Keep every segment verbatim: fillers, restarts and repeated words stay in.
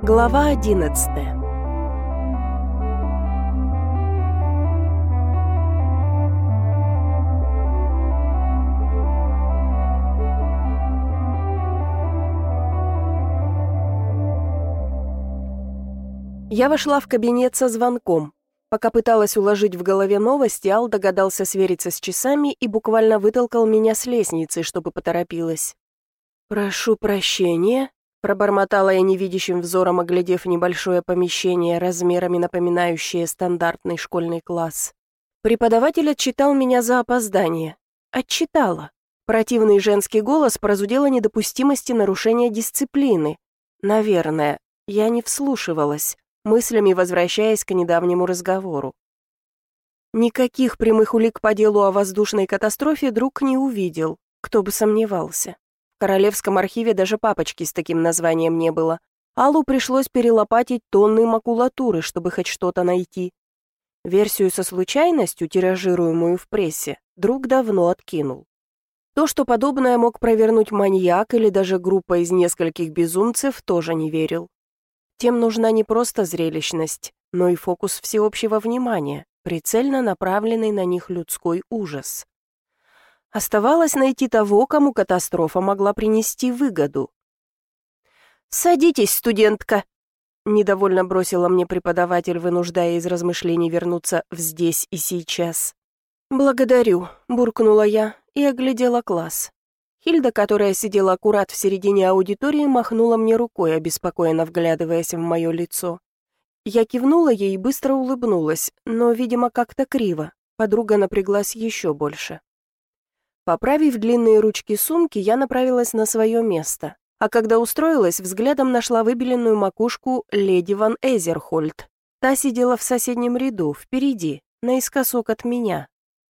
Глава одиннадцатая. Я вошла в кабинет со звонком. Пока пыталась уложить в голове новости, Ал догадался свериться с часами и буквально вытолкал меня с лестницы, чтобы поторопилась. «Прошу прощения», — пробормотала я невидящим взором, оглядев небольшое помещение, размерами напоминающее стандартный школьный класс. Преподаватель отчитал меня за опоздание. Отчитала. Противный женский голос прозудел о недопустимости нарушения дисциплины. Наверное, я не вслушивалась, мыслями возвращаясь к недавнему разговору. Никаких прямых улик по делу о воздушной катастрофе друг не увидел, кто бы сомневался. В Королевском архиве даже папочки с таким названием не было. Аллу пришлось перелопатить тонны макулатуры, чтобы хоть что-то найти. Версию со случайностью, тиражируемую в прессе, друг давно откинул. То, что подобное мог провернуть маньяк или даже группа из нескольких безумцев, тоже не верил. Тем нужна не просто зрелищность, но и фокус всеобщего внимания, прицельно направленный на них людской ужас. Оставалось найти того, кому катастрофа могла принести выгоду. «Садитесь, студентка!» — недовольно бросила мне преподаватель, вынуждая из размышлений вернуться в «здесь и сейчас». «Благодарю», — буркнула я и оглядела класс. Хильда, которая сидела аккурат в середине аудитории, махнула мне рукой, обеспокоенно вглядываясь в мое лицо. Я кивнула ей и быстро улыбнулась, но, видимо, как-то криво. Подруга напряглась еще больше. Поправив длинные ручки сумки, я направилась на свое место, а когда устроилась, взглядом нашла выбеленную макушку леди ван Эзерхольд. Та сидела в соседнем ряду, впереди, наискосок от меня.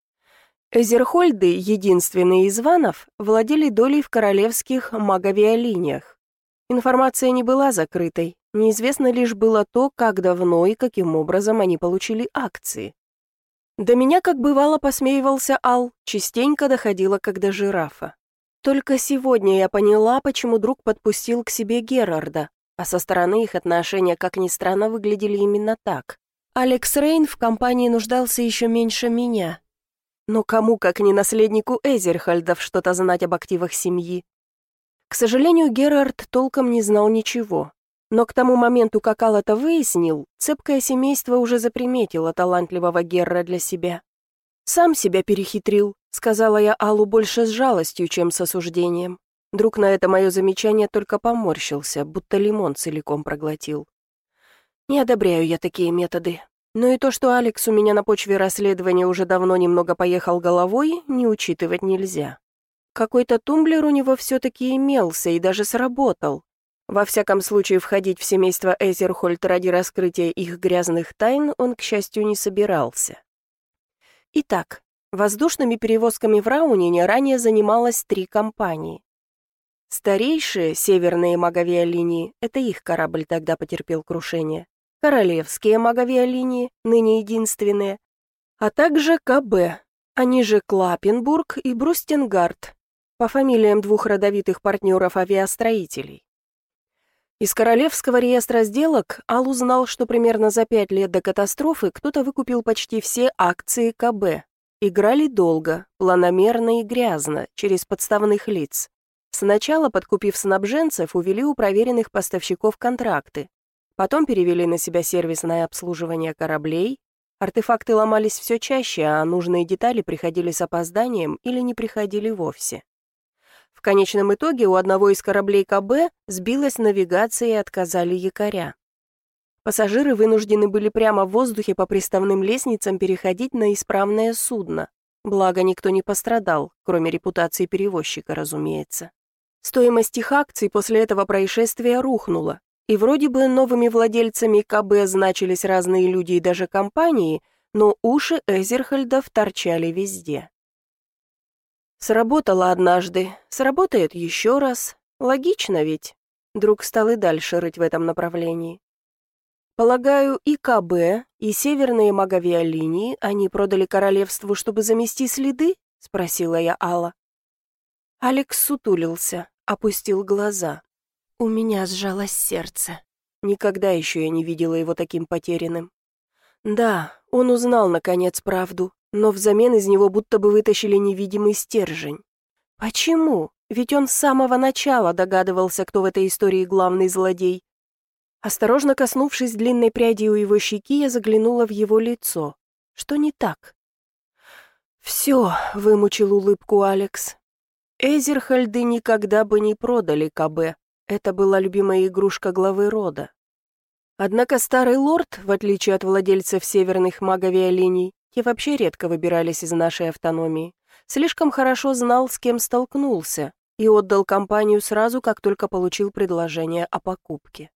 Эзерхольды, единственные из ванов, владели долей в королевских маговиалиниях. Информация не была закрытой, неизвестно лишь было то, как давно и каким образом они получили акции. До меня, как бывало, посмеивался Ал, частенько доходило, как до жирафа. Только сегодня я поняла, почему друг подпустил к себе Герарда, а со стороны их отношения, как ни странно, выглядели именно так. Алекс Рейн в компании нуждался еще меньше меня. Но кому, как не наследнику Эзерхольдов, что-то знать об активах семьи? К сожалению, Герард толком не знал ничего. Но к тому моменту, как Ал это выяснил, цепкое семейство уже заприметило талантливого Герра для себя. «Сам себя перехитрил», — сказала я Аллу больше с жалостью, чем с осуждением. Друг на это мое замечание только поморщился, будто лимон целиком проглотил. Не одобряю я такие методы. Но и то, что Алекс у меня на почве расследования уже давно немного поехал головой, не учитывать нельзя. Какой-то тумблер у него все-таки имелся и даже сработал. Во всяком случае, входить в семейство Эзерхольд ради раскрытия их грязных тайн он, к счастью, не собирался. Итак, воздушными перевозками в Раунине ранее занималось три компании. Старейшие северные маговиалинии, это их корабль тогда потерпел крушение, королевские маговиалинии, ныне единственные, а также КБ, они же Клапенбург и Брустенгард, по фамилиям двух родовитых партнеров-авиастроителей. Из Королевского реестра сделок Ал узнал, что примерно за пять лет до катастрофы кто-то выкупил почти все акции КБ. Играли долго, планомерно и грязно, через подставных лиц. Сначала, подкупив снабженцев, увели у проверенных поставщиков контракты. Потом перевели на себя сервисное обслуживание кораблей. Артефакты ломались все чаще, а нужные детали приходили с опозданием или не приходили вовсе. В конечном итоге у одного из кораблей КБ сбилась навигация и отказали якоря. Пассажиры вынуждены были прямо в воздухе по приставным лестницам переходить на исправное судно. Благо, никто не пострадал, кроме репутации перевозчика, разумеется. Стоимость их акций после этого происшествия рухнула, и вроде бы новыми владельцами КБ значились разные люди и даже компании, но уши Эзерхольдов торчали везде. Сработало однажды, сработает еще раз. Логично ведь. Друг стал и дальше рыть в этом направлении. Полагаю, и КБ, и северные маговиалинии они продали королевству, чтобы замести следы? Спросила я Алла. Алекс сутулился, опустил глаза. У меня сжалось сердце. Никогда еще я не видела его таким потерянным. Да, он узнал, наконец, правду, но взамен из него будто бы вытащили невидимый стержень. Почему? Ведь он с самого начала догадывался, кто в этой истории главный злодей. Осторожно коснувшись длинной пряди у его щеки, я заглянула в его лицо. Что не так? «Все», — вымучил улыбку Алекс. Эзерхальды никогда бы не продали КБ. Это была любимая игрушка главы рода. Однако старый лорд, в отличие от владельцев северных маговиолиний, те вообще редко выбирались из нашей автономии, слишком хорошо знал, с кем столкнулся, и отдал компанию сразу, как только получил предложение о покупке.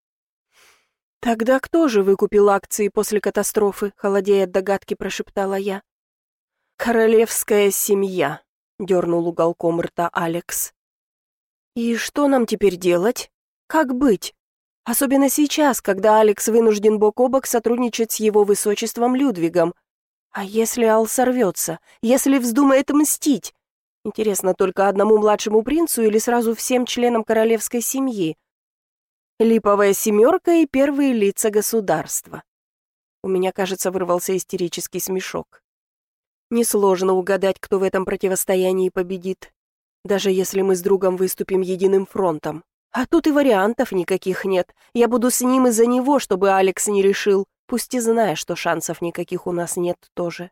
«Тогда кто же выкупил акции после катастрофы?» — холодея от догадки, прошептала я. «Королевская семья», — дернул уголком рта Алекс. «И что нам теперь делать? Как быть? Особенно сейчас, когда Алекс вынужден бок о бок сотрудничать с его высочеством Людвигом. А если Ал сорвется? Если вздумает мстить? Интересно, только одному младшему принцу или сразу всем членам королевской семьи? Липовая семерка и первые лица государства». У меня, кажется, вырвался истерический смешок. Несложно угадать, кто в этом противостоянии победит, даже если мы с другом выступим единым фронтом. А тут и вариантов никаких нет. Я буду с ним из-за него, чтобы Алекс не решил, пусть и зная, что шансов никаких у нас нет тоже.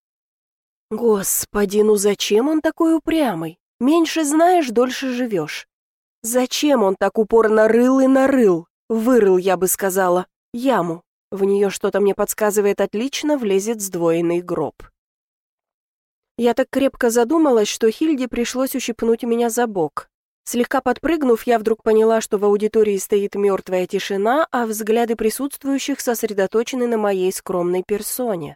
Господи, ну зачем он такой упрямый? Меньше знаешь, дольше живешь. Зачем он так упорно рыл и нарыл? Вырыл, я бы сказала, яму. В нее что-то мне подсказывает, отлично влезет сдвоенный гроб. Я так крепко задумалась, что Хильде пришлось ущипнуть меня за бок. Слегка подпрыгнув, я вдруг поняла, что в аудитории стоит мертвая тишина, а взгляды присутствующих сосредоточены на моей скромной персоне.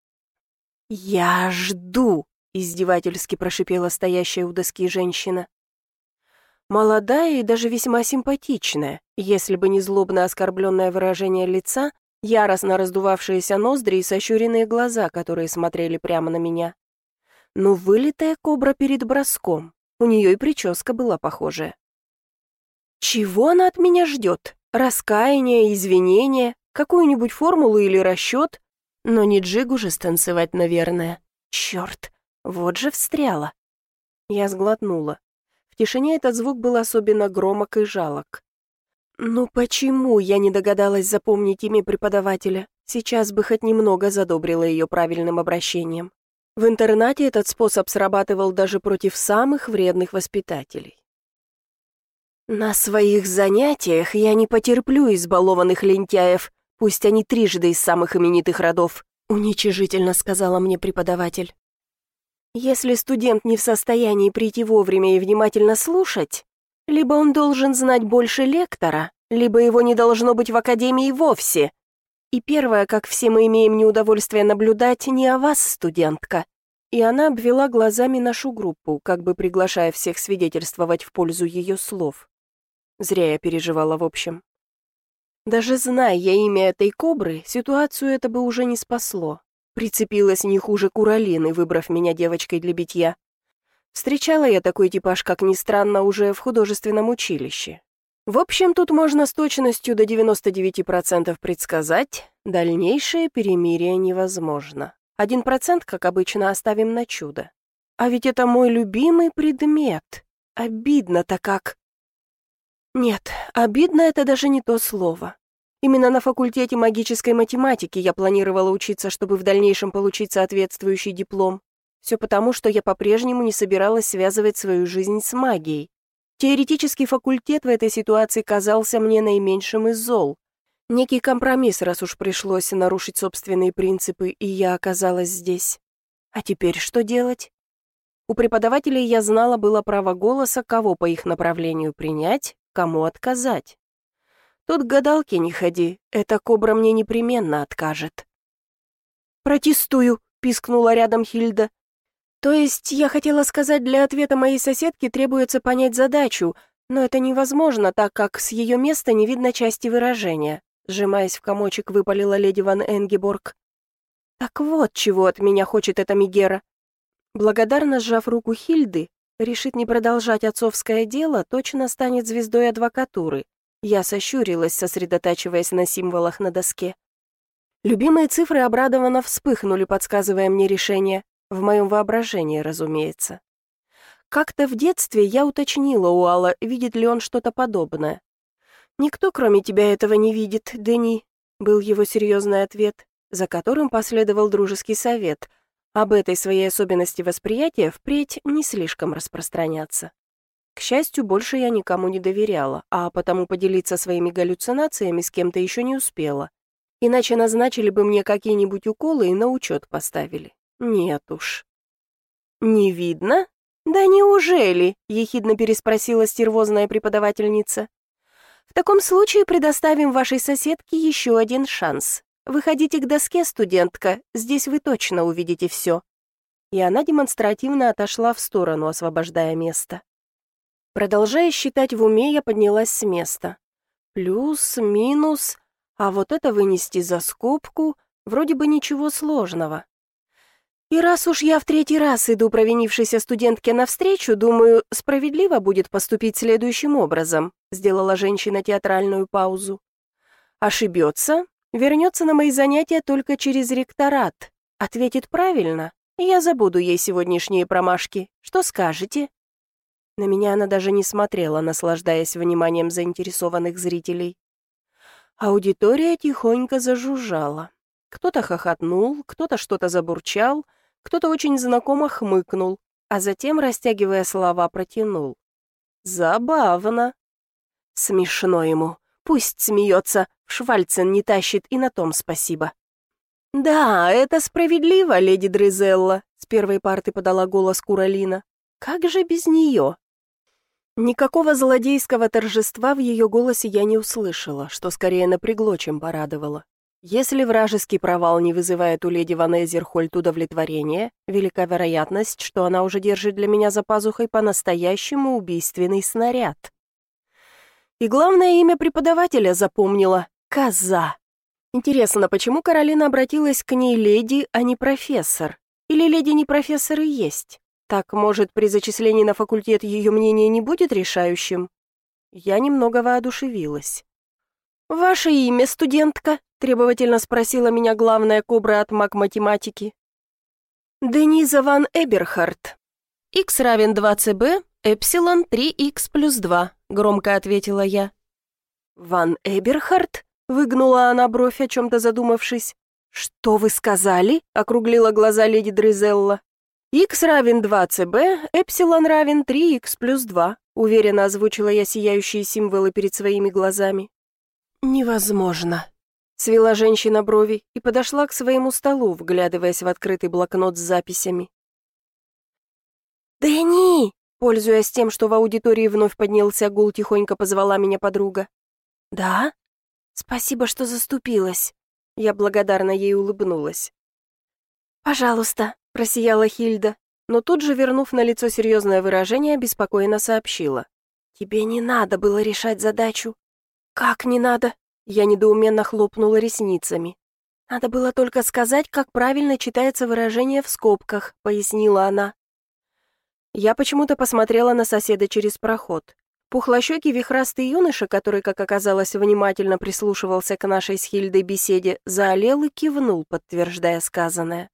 «Я жду», — издевательски прошипела стоящая у доски женщина. Молодая и даже весьма симпатичная, если бы не злобно оскорбленное выражение лица, яростно раздувавшиеся ноздри и сощуренные глаза, которые смотрели прямо на меня. Ну, вылитая кобра перед броском. У нее и прическа была похожая. Чего она от меня ждет? Раскаяние, извинения, какую-нибудь формулу или расчет? Но не джигу же станцевать, наверное. Черт, вот же встряла. Я сглотнула. В тишине этот звук был особенно громок и жалок. Ну почему я не догадалась запомнить имя преподавателя? Сейчас бы хоть немного задобрила ее правильным обращением. В интернате этот способ срабатывал даже против самых вредных воспитателей. «На своих занятиях я не потерплю избалованных лентяев, пусть они трижды из самых именитых родов», уничижительно сказала мне преподаватель. «Если студент не в состоянии прийти вовремя и внимательно слушать, либо он должен знать больше лектора, либо его не должно быть в академии вовсе. И первое, как все мы имеем неудовольствие наблюдать, не о вас, студентка». И она обвела глазами нашу группу, как бы приглашая всех свидетельствовать в пользу ее слов. Зря я переживала в общем. Даже зная я имя этой кобры, ситуацию это бы уже не спасло. Прицепилась не хуже Куралины, выбрав меня девочкой для битья. Встречала я такой типаж, как ни странно, уже в художественном училище. В общем, тут можно с точностью до девяноста девяти процентов предсказать, дальнейшее перемирие невозможно. Один процент, как обычно, оставим на чудо. А ведь это мой любимый предмет. Обидно-то как. Нет, обидно — это даже не то слово. Именно на факультете магической математики я планировала учиться, чтобы в дальнейшем получить соответствующий диплом. Все потому, что я по-прежнему не собиралась связывать свою жизнь с магией. Теоретический факультет в этой ситуации казался мне наименьшим из зол. Некий компромисс, раз уж пришлось нарушить собственные принципы, и я оказалась здесь. А теперь что делать? У преподавателей я знала было право голоса, кого по их направлению принять, кому отказать. Тут к гадалке не ходи, эта кобра мне непременно откажет. «Протестую», — пискнула рядом Хильда. То есть, я хотела сказать, для ответа моей соседки требуется понять задачу, но это невозможно, так как с ее места не видно части выражения, сжимаясь в комочек, выпалила леди Ван Энгеборг. Так вот, чего от меня хочет эта Мегера. Благодарно сжав руку Хильды, решит не продолжать отцовское дело, точно станет звездой адвокатуры. Я сощурилась, сосредотачиваясь на символах на доске. Любимые цифры обрадованно вспыхнули, подсказывая мне решение. В моем воображении, разумеется. Как-то в детстве я уточнила у Алла, видит ли он что-то подобное. «Никто, кроме тебя, этого не видит, Дени», — был его серьезный ответ, за которым последовал дружеский совет. Об этой своей особенности восприятия впредь не слишком распространяться. К счастью, больше я никому не доверяла, а потому поделиться своими галлюцинациями с кем-то еще не успела. Иначе назначили бы мне какие-нибудь уколы и на учет поставили. Нет уж. «Не видно? Да неужели?» — ехидно переспросила стервозная преподавательница. «В таком случае предоставим вашей соседке еще один шанс. Выходите к доске, студентка, здесь вы точно увидите все». И она демонстративно отошла в сторону, освобождая место. Продолжая считать в уме, я поднялась с места. Плюс, минус, а вот это вынести за скобку, вроде бы ничего сложного. И раз уж я в третий раз иду провинившейся студентке навстречу, думаю, справедливо будет поступить следующим образом, сделала женщина театральную паузу. Ошибется, вернется на мои занятия только через ректорат. Ответит правильно, и я забуду ей сегодняшние промашки. Что скажете? На меня она даже не смотрела, наслаждаясь вниманием заинтересованных зрителей. Аудитория тихонько зажужжала. Кто-то хохотнул, кто-то что-то забурчал, кто-то очень знакомо хмыкнул, а затем, растягивая слова, протянул. Забавно. Смешно ему. Пусть смеется, в Швальцен не тащит, и на том спасибо. «Да, это справедливо, леди Дризелла», — с первой парты подала голос Куралина. «Как же без нее?» Никакого злодейского торжества в ее голосе я не услышала, что скорее напрягло, чем порадовало. Если вражеский провал не вызывает у леди Ван Эзерхольд удовлетворения, велика вероятность, что она уже держит для меня за пазухой по-настоящему убийственный снаряд. И главное, имя преподавателя запомнила — Коза. Интересно, почему Каролина обратилась к ней леди, а не профессор? Или леди не профессор и есть? Так, может, при зачислении на факультет ее мнение не будет решающим? Я немного воодушевилась. «Ваше имя, студентка?» — требовательно спросила меня главная кобра от маг-математики. «Дениза ван Эберхард. Х равен два цэ бэ, эпсилон три икс плюс два», — громко ответила я. «Ван Эберхард?» — выгнула она бровь, о чем-то задумавшись. «Что вы сказали?» — округлила глаза леди Дризелла. «Х равен два цэ бэ, эпсилон равен три икс плюс два», — уверенно озвучила я сияющие символы перед своими глазами. «Невозможно», — свела женщина брови и подошла к своему столу, вглядываясь в открытый блокнот с записями. «Дэнни!» — пользуясь тем, что в аудитории вновь поднялся гул, тихонько позвала меня подруга. «Да? Спасибо, что заступилась». Я благодарно ей улыбнулась. «Пожалуйста», — просияла Хильда, но тут же, вернув на лицо серьезное выражение, беспокойно сообщила. «Тебе не надо было решать задачу». «Как не надо?» — я недоуменно хлопнула ресницами. «Надо было только сказать, как правильно читается выражение в скобках», — пояснила она. Я почему-то посмотрела на соседа через проход. Пухлощёкий вихрастый юноша, который, как оказалось, внимательно прислушивался к нашей с Хильдой беседе, заолел и кивнул, подтверждая сказанное.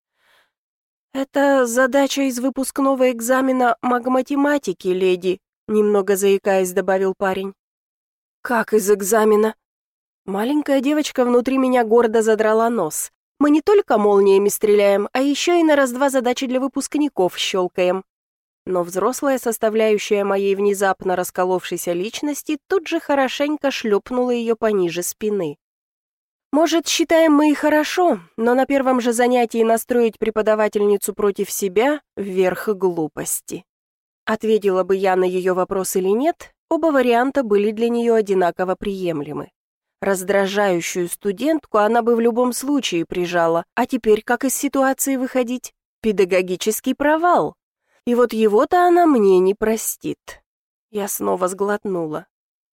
«Это задача из выпускного экзамена маг-математики, леди», немного заикаясь, добавил парень. «Как из экзамена?» Маленькая девочка внутри меня гордо задрала нос. «Мы не только молниями стреляем, а еще и на раз-два задачи для выпускников щелкаем». Но взрослая составляющая моей внезапно расколовшейся личности тут же хорошенько шлепнула ее пониже спины. «Может, считаем мы и хорошо, но на первом же занятии настроить преподавательницу против себя — верх глупости». Ответила бы я на ее вопрос или нет, оба варианта были для нее одинаково приемлемы. Раздражающую студентку она бы в любом случае прижала, а теперь как из ситуации выходить? Педагогический провал. И вот его-то она мне не простит. Я снова сглотнула.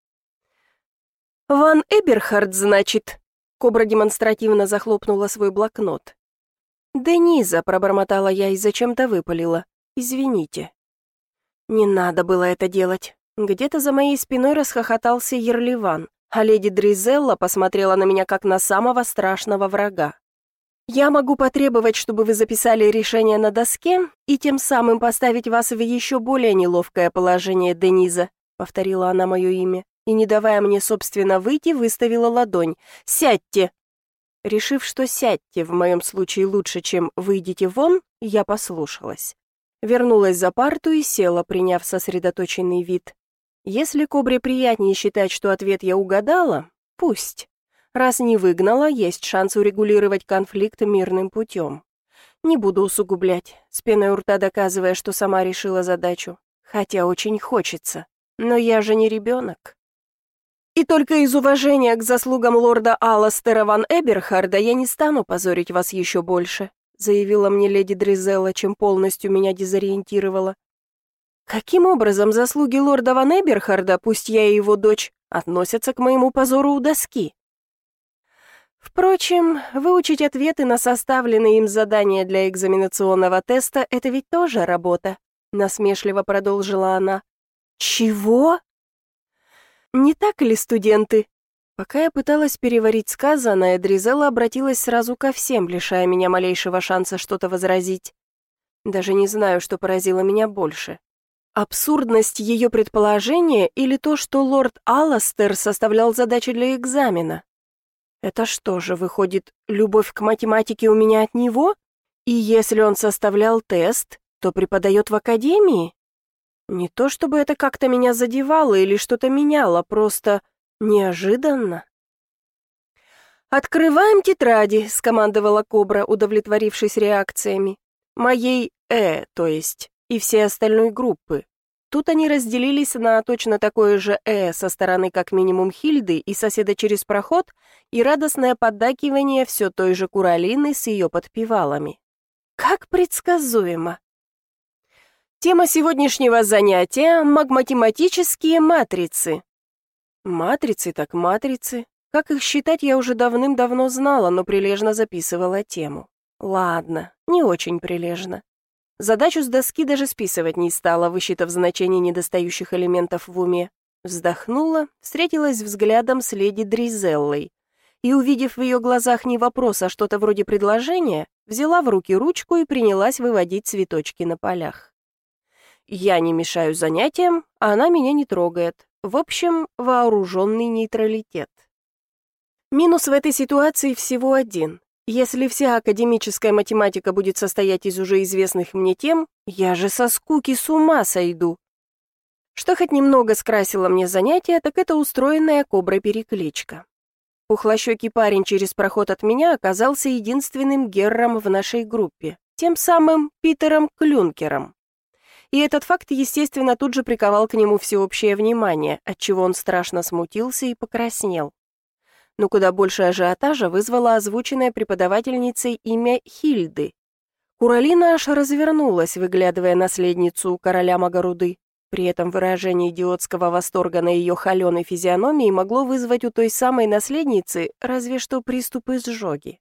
«Ван Эберхард, значит?» Кобра демонстративно захлопнула свой блокнот. «Дениза», — пробормотала я и зачем-то выпалила. «Извините». «Не надо было это делать. Где-то за моей спиной расхохотался Ерливан, а леди Дризелла посмотрела на меня как на самого страшного врага. «Я могу потребовать, чтобы вы записали решение на доске и тем самым поставить вас в еще более неловкое положение, Дениза», повторила она мое имя, и, не давая мне, собственно, выйти, выставила ладонь. «Сядьте!» Решив, что «сядьте» в моем случае лучше, чем «выйдите вон», я послушалась. Вернулась за парту и села, приняв сосредоточенный вид. Если Кобре приятнее считать, что ответ я угадала, пусть. Раз не выгнала, есть шанс урегулировать конфликт мирным путем. Не буду усугублять, с пеной у рта доказывая, что сама решила задачу. Хотя очень хочется. Но я же не ребенок. И только из уважения к заслугам лорда Алластера ван Эберхарда я не стану позорить вас еще больше, заявила мне леди Дризелла, чем полностью меня дезориентировала. Каким образом заслуги лорда ван Эберхарда, пусть я и его дочь, относятся к моему позору у доски? Впрочем, выучить ответы на составленные им задания для экзаменационного теста — это ведь тоже работа, насмешливо продолжила она. Чего? Не так ли, студенты? Пока я пыталась переварить сказанное, Дризелла обратилась сразу ко всем, лишая меня малейшего шанса что-то возразить. Даже не знаю, что поразило меня больше. Абсурдность ее предположения или то, что лорд Алластер составлял задачи для экзамена? Это что же, выходит, любовь к математике у меня от него? И если он составлял тест, то преподает в академии? Не то чтобы это как-то меня задевало или что-то меняло, просто неожиданно. «Открываем тетради», — скомандовала Кобра, удовлетворившись реакциями. Моей «э», то есть, и всей остальной группы. Тут они разделились на точно такое же «э» со стороны как минимум Хильды и соседа через проход, и радостное поддакивание все той же Куралины с ее подпевалами. Как предсказуемо. Тема сегодняшнего занятия — магматематические матрицы. Матрицы так матрицы. Как их считать, я уже давным-давно знала, но прилежно записывала тему. Ладно, не очень прилежно. Задачу с доски даже списывать не стала, высчитав значение недостающих элементов в уме. Вздохнула, встретилась взглядом с леди Дризеллой и, увидев в ее глазах не вопрос, а что-то вроде предложения, взяла в руки ручку и принялась выводить цветочки на полях. Я не мешаю занятиям, а она меня не трогает. В общем, вооруженный нейтралитет. Минус в этой ситуации всего один. Если вся академическая математика будет состоять из уже известных мне тем, я же со скуки с ума сойду. Что хоть немного скрасило мне занятие, так это устроенная Коброй перекличка. Пухлощёкий парень через проход от меня оказался единственным герром в нашей группе, тем самым Питером Клюнкером. И этот факт, естественно, тут же приковал к нему всеобщее внимание, отчего он страшно смутился и покраснел. Но куда больше ажиотажа вызвало озвученное преподавательницей имя Хильды. Куралина аж развернулась, выглядывая наследницу короля Магаруды. При этом выражение идиотского восторга на ее холеной физиономии могло вызвать у той самой наследницы разве что приступы изжоги.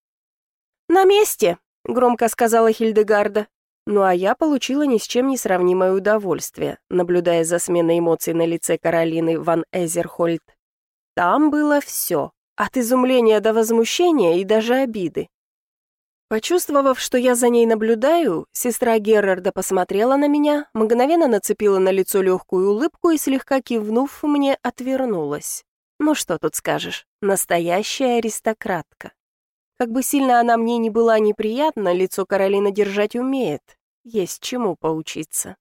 «На месте!» — громко сказала Хильдегарда. Ну а я получила ни с чем не сравнимое удовольствие, наблюдая за сменой эмоций на лице Каролины ван Эзерхольд. Там было все, от изумления до возмущения и даже обиды. Почувствовав, что я за ней наблюдаю, сестра Герарда посмотрела на меня, мгновенно нацепила на лицо легкую улыбку и, слегка кивнув мне, отвернулась. Ну что тут скажешь, настоящая аристократка. Как бы сильно она мне ни была неприятна, лицо Каролина держать умеет, есть чему поучиться.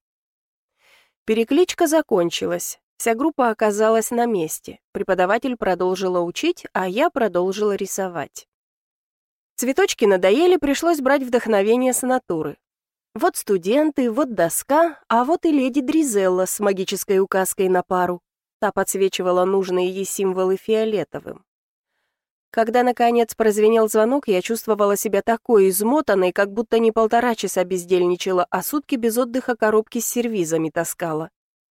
Перекличка закончилась. Вся группа оказалась на месте. Преподаватель продолжила учить, а я продолжила рисовать. Цветочки надоели, пришлось брать вдохновение с натуры. Вот студенты, вот доска, а вот и леди Дризелла с магической указкой на пару. Та подсвечивала нужные ей символы фиолетовым. Когда, наконец, прозвенел звонок, я чувствовала себя такой измотанной, как будто не полтора часа бездельничала, а сутки без отдыха коробки с сервизами таскала.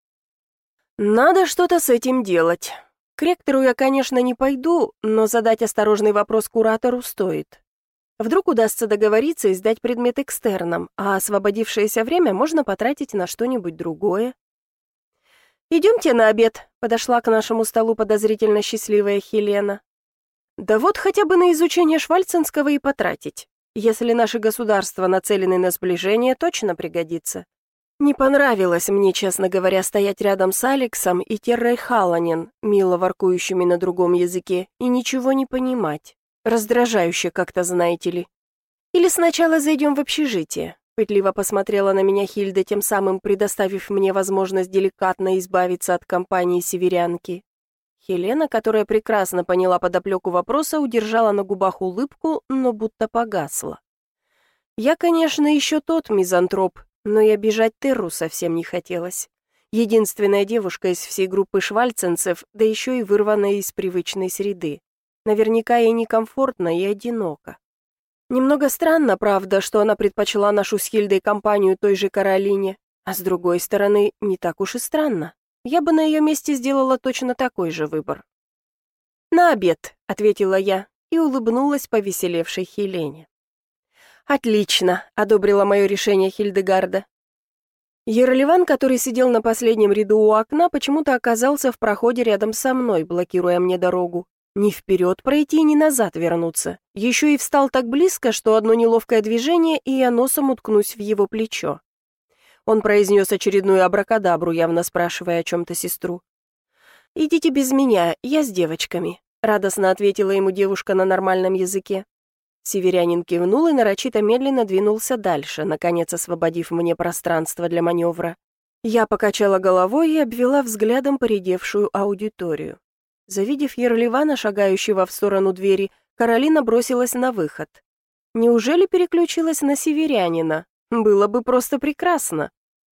Надо что-то с этим делать. К ректору я, конечно, не пойду, но задать осторожный вопрос куратору стоит. Вдруг удастся договориться и сдать предмет экстерном, а освободившееся время можно потратить на что-нибудь другое. «Идемте на обед», — подошла к нашему столу подозрительно счастливая Хелена. «Да вот хотя бы на изучение Швальценского и потратить. Если наши государства нацелены на сближение, точно пригодится. Не понравилось мне, честно говоря, стоять рядом с Алексом и Террой Халанен, мило воркующими на другом языке, и ничего не понимать. Раздражающе как-то, знаете ли. Или сначала зайдем в общежитие». Пытливо посмотрела на меня Хильда, тем самым предоставив мне возможность деликатно избавиться от компании северянки. Хелена, которая прекрасно поняла подоплеку вопроса, удержала на губах улыбку, но будто погасла. Я, конечно, еще тот мизантроп, но и обижать Терру совсем не хотелось. Единственная девушка из всей группы швальценцев, да еще и вырванная из привычной среды. Наверняка ей некомфортно и одиноко. Немного странно, правда, что она предпочла нашу с Хильдой компанию той же Каролине, а с другой стороны, не так уж и странно. Я бы на ее месте сделала точно такой же выбор. «На обед», — ответила я и улыбнулась повеселевшей Хелене. «Отлично», — одобрила мое решение Хильдегарда. Ерлеван, который сидел на последнем ряду у окна, почему-то оказался в проходе рядом со мной, блокируя мне дорогу. Ни вперед пройти, ни назад вернуться. Еще и встал так близко, что одно неловкое движение, и я носом уткнусь в его плечо. Он произнес очередную абракадабру, явно спрашивая о чем-то сестру. «Идите без меня, я с девочками», — радостно ответила ему девушка на нормальном языке. Северянин кивнул и нарочито медленно двинулся дальше, наконец освободив мне пространство для маневра. Я покачала головой и обвела взглядом поредевшую аудиторию. Завидев Ерлевана, шагающего в сторону двери, Каролина бросилась на выход. Неужели переключилась на северянина? Было бы просто прекрасно.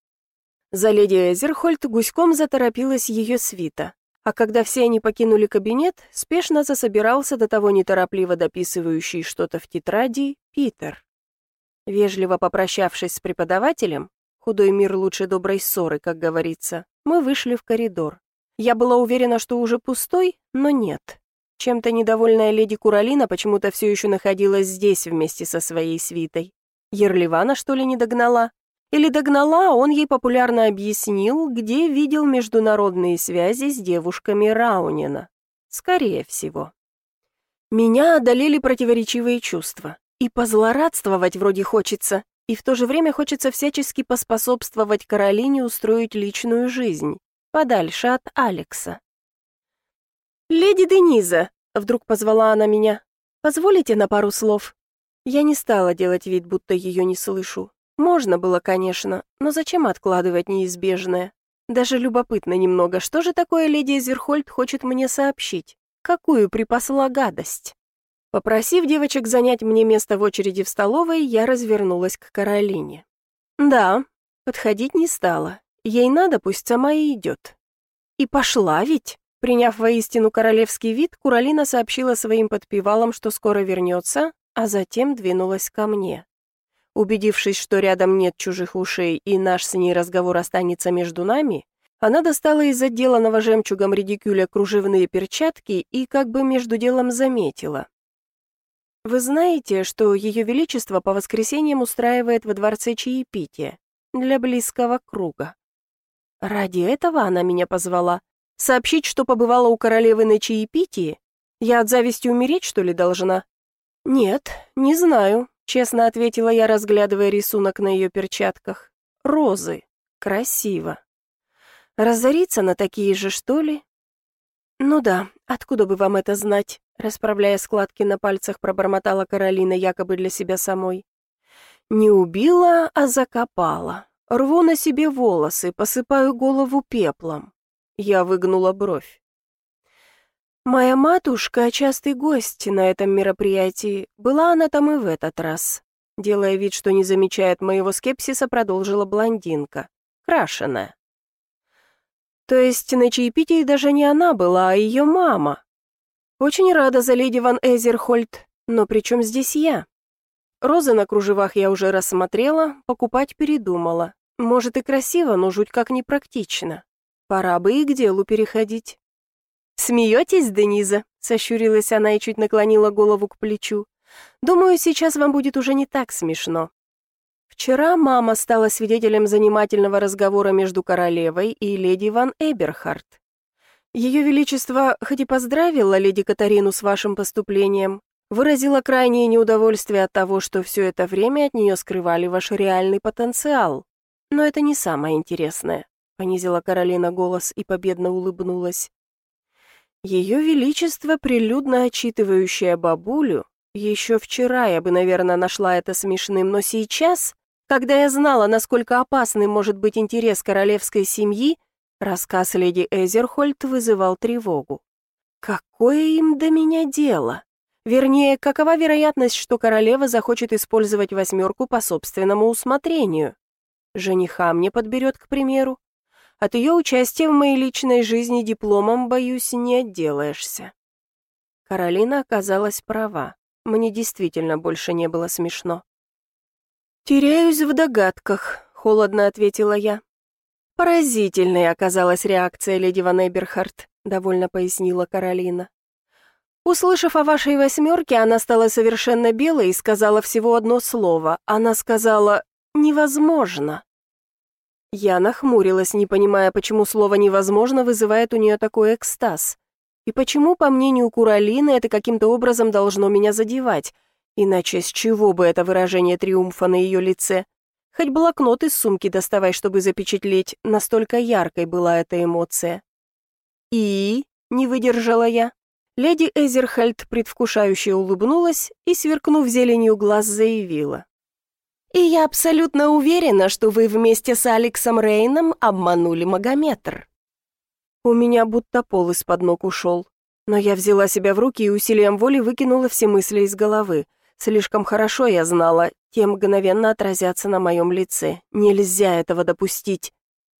За леди Эзерхольд гуськом заторопилась ее свита, а когда все они покинули кабинет, спешно засобирался до того неторопливо дописывающий что-то в тетради Питер. Вежливо попрощавшись с преподавателем, худой мир лучше доброй ссоры, как говорится, мы вышли в коридор. Я была уверена, что уже пустой, но нет. Чем-то недовольная леди Куралина почему-то все еще находилась здесь вместе со своей свитой. Ерлевана, что ли, не догнала? Или догнала, а он ей популярно объяснил, где видел международные связи с девушками Раунена. Скорее всего. Меня одолели противоречивые чувства. И позлорадствовать вроде хочется, и в то же время хочется всячески поспособствовать Каролине устроить личную жизнь. Подальше от Алекса. «Леди Дениза», — вдруг позвала она меня, — «позволите на пару слов?» Я не стала делать вид, будто ее не слышу. Можно было, конечно, но зачем откладывать неизбежное? Даже любопытно немного, что же такое леди Эзерхольд хочет мне сообщить? Какую припасла гадость? Попросив девочек занять мне место в очереди в столовой, я развернулась к Каролине. Да, подходить не стала. Ей надо, пусть сама и идет. И пошла ведь. Приняв воистину королевский вид, Куралина сообщила своим подпевалам, что скоро вернется, а затем двинулась ко мне. Убедившись, что рядом нет чужих ушей и наш с ней разговор останется между нами, она достала из отделанного жемчугом редикюля кружевные перчатки и как бы между делом заметила. «Вы знаете, что Ее Величество по воскресеньям устраивает во дворце чаепитие для близкого круга?» Ради этого она меня позвала. Сообщить, что побывала у королевы на чаепитии? Я от зависти умереть, что ли, должна? Нет, не знаю, честно ответила я, разглядывая рисунок на ее перчатках. Розы. Красиво. Разориться на такие же, что ли? Ну да, откуда бы вам это знать? Расправляя складки на пальцах, пробормотала Каролина якобы для себя самой. Не убила, а закопала. Рву на себе волосы, посыпаю голову пеплом. Я выгнула бровь. Моя матушка — частый гость на этом мероприятии. Была она там и в этот раз. Делая вид, что не замечает моего скепсиса, продолжила блондинка. Крашеная. То есть на чаепитии даже не она была, а ее мама. Очень рада за леди ван Эзерхольд, но при чем здесь я? Розы на кружевах я уже рассмотрела, покупать передумала. Может и красиво, но жуть как непрактично. Пора бы и к делу переходить. «Смеетесь, Дениза?» — сощурилась она и чуть наклонила голову к плечу. «Думаю, сейчас вам будет уже не так смешно». Вчера мама стала свидетелем занимательного разговора между королевой и леди Ван Эберхард. Ее Величество, хоть и поздравила леди Катарину с вашим поступлением, выразила крайнее неудовольствие от того, что все это время от нее скрывали ваш реальный потенциал. Но это не самое интересное, понизила Каролина голос и победно улыбнулась. Ее Величество, прилюдно отчитывающая бабулю, еще вчера я бы, наверное, нашла это смешным, но сейчас, когда я знала, насколько опасным может быть интерес королевской семьи, рассказ леди Эзерхольд вызывал тревогу. Какое им до меня дело? Вернее, какова вероятность, что королева захочет использовать восьмерку по собственному усмотрению? Жениха мне подберет, к примеру. От ее участия в моей личной жизни дипломом, боюсь, не отделаешься. Каролина оказалась права. Мне действительно больше не было смешно. «Теряюсь в догадках», — холодно ответила я. «Поразительной оказалась реакция леди Ван Эберхард», — довольно пояснила Каролина. «Услышав о вашей восьмерке, она стала совершенно белой и сказала всего одно слово. Она сказала «невозможно». Я нахмурилась, не понимая, почему слово «невозможно» вызывает у нее такой экстаз. И почему, по мнению Куралины, это каким-то образом должно меня задевать. Иначе с чего бы это выражение триумфа на ее лице? Хоть блокнот из сумки доставай, чтобы запечатлеть, настолько яркой была эта эмоция. «И?» — не выдержала я. Леди Эзерхольд предвкушающе улыбнулась и, сверкнув зеленью глаз, заявила. «И я абсолютно уверена, что вы вместе с Алексом Рейном обманули Магометр». У меня будто пол из-под ног ушел. Но я взяла себя в руки и усилием воли выкинула все мысли из головы. Слишком хорошо я знала, те мгновенно отразятся на моем лице. Нельзя этого допустить.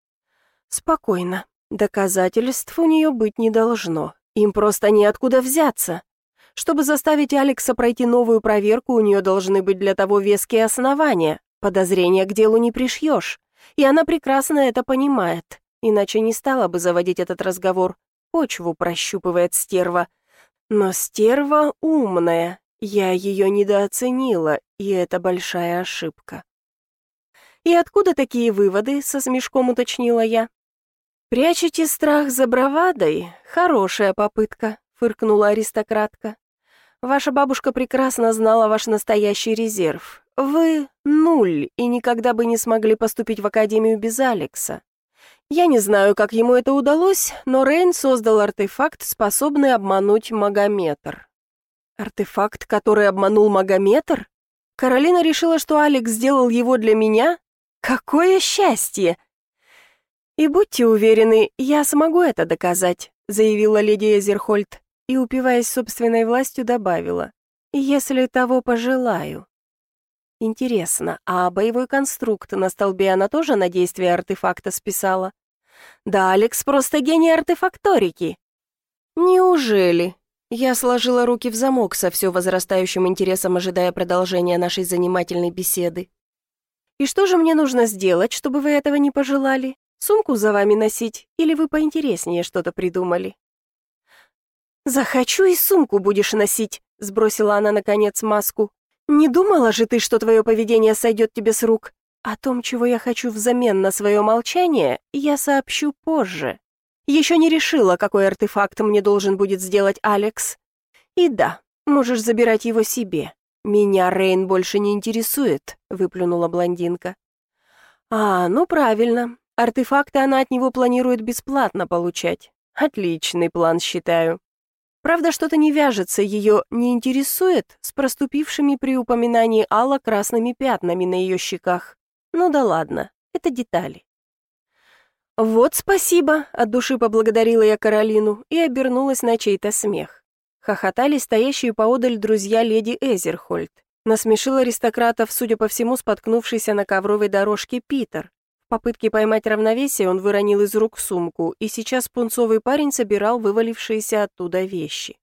Спокойно. Доказательств у нее быть не должно. Им просто неоткуда взяться. Чтобы заставить Алекса пройти новую проверку, у нее должны быть для того веские основания. Подозрения к делу не пришьешь. И она прекрасно это понимает. Иначе не стала бы заводить этот разговор. Почву прощупывает стерва. Но стерва умная. Я ее недооценила, и это большая ошибка. «И откуда такие выводы?» — со смешком уточнила я. «Прячете страх за бравадой? Хорошая попытка», — фыркнула аристократка. «Ваша бабушка прекрасно знала ваш настоящий резерв. Вы — нуль, и никогда бы не смогли поступить в академию без Алекса. Я не знаю, как ему это удалось, но Рейн создал артефакт, способный обмануть Магометр». «Артефакт, который обманул Магометр? Каролина решила, что Алекс сделал его для меня? Какое счастье!» «И будьте уверены, я смогу это доказать», — заявила леди Эзерхольд и, упиваясь собственной властью, добавила, «если того пожелаю». Интересно, а боевой конструкт на столбе она тоже на действие артефакта списала? Да, Алекс просто гений артефакторики. Неужели? Я сложила руки в замок со все возрастающим интересом, ожидая продолжения нашей занимательной беседы. И что же мне нужно сделать, чтобы вы этого не пожелали? Сумку за вами носить, или вы поинтереснее что-то придумали? «Захочу и сумку будешь носить», — сбросила она, наконец, маску. «Не думала же ты, что твое поведение сойдет тебе с рук? О том, чего я хочу взамен на свое молчание, я сообщу позже. Еще не решила, какой артефакт мне должен будет сделать Алекс. И да, можешь забирать его себе. Меня Рейн больше не интересует», — выплюнула блондинка. «А, ну правильно. Артефакты она от него планирует бесплатно получать. Отличный план, считаю. Правда, что-то не вяжется, ее не интересует с проступившими при упоминании Алла красными пятнами на ее щеках. Ну да ладно, это детали». «Вот спасибо», — от души поблагодарила я Каролину и обернулась на чей-то смех. Хохотали стоящие поодаль друзья леди Эзерхольд. Насмешил аристократов, судя по всему, споткнувшийся на ковровой дорожке Питер. В попытке поймать равновесие он выронил из рук сумку, и сейчас пунцовый парень собирал вывалившиеся оттуда вещи.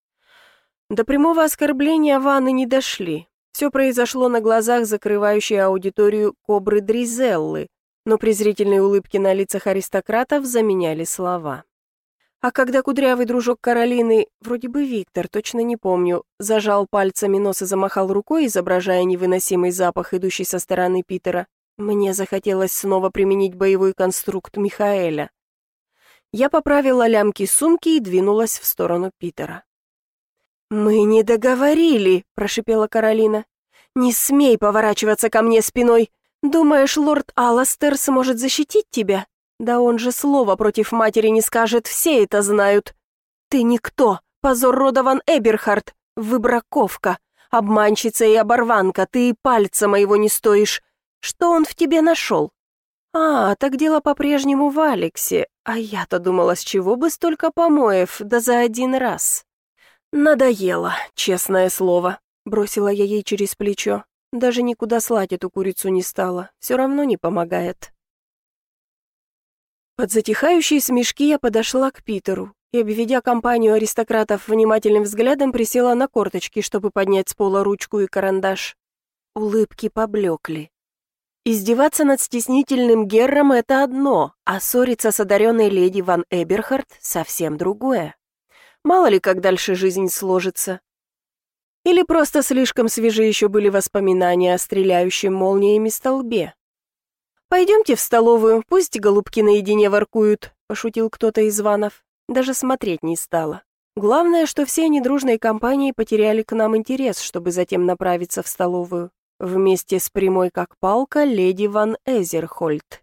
До прямого оскорбления Ванны не дошли. Все произошло на глазах закрывающей аудиторию кобры Дризеллы, но презрительные улыбки на лицах аристократов заменяли слова. А когда кудрявый дружок Каролины, вроде бы Виктор, точно не помню, зажал пальцами нос и замахал рукой, изображая невыносимый запах, идущий со стороны Питера, мне захотелось снова применить боевой конструкт Михаэля. Я поправила лямки сумки и двинулась в сторону Питера. «Мы не договорили», — прошипела Каролина. «Не смей поворачиваться ко мне спиной. Думаешь, лорд Аластер сможет защитить тебя? Да он же слова против матери не скажет, все это знают. Ты никто, позор рода ван Эберхард, выбраковка, обманщица и оборванка, ты и пальца моего не стоишь. Что он в тебе нашел?» «А, так дело по-прежнему в Алексе, а я-то думала, с чего бы столько помоев, да за один раз». «Надоело, честное слово», — бросила я ей через плечо. Даже никуда слать эту курицу не стала, все равно не помогает. Под затихающие смешки я подошла к Питеру и, обведя компанию аристократов внимательным взглядом, присела на корточки, чтобы поднять с пола ручку и карандаш. Улыбки поблекли. Издеваться над стеснительным Герром — это одно, а ссориться с одаренной леди ван Эберхард — совсем другое. Мало ли, как дальше жизнь сложится. Или просто слишком свежи еще были воспоминания о стреляющем молниями столбе. «Пойдемте в столовую, пусть голубки наедине воркуют», — пошутил кто-то из ванов. Даже смотреть не стало. Главное, что все они дружной компанией потеряли к нам интерес, чтобы затем направиться в столовую. Вместе с прямой как палка леди ван Эзерхольд.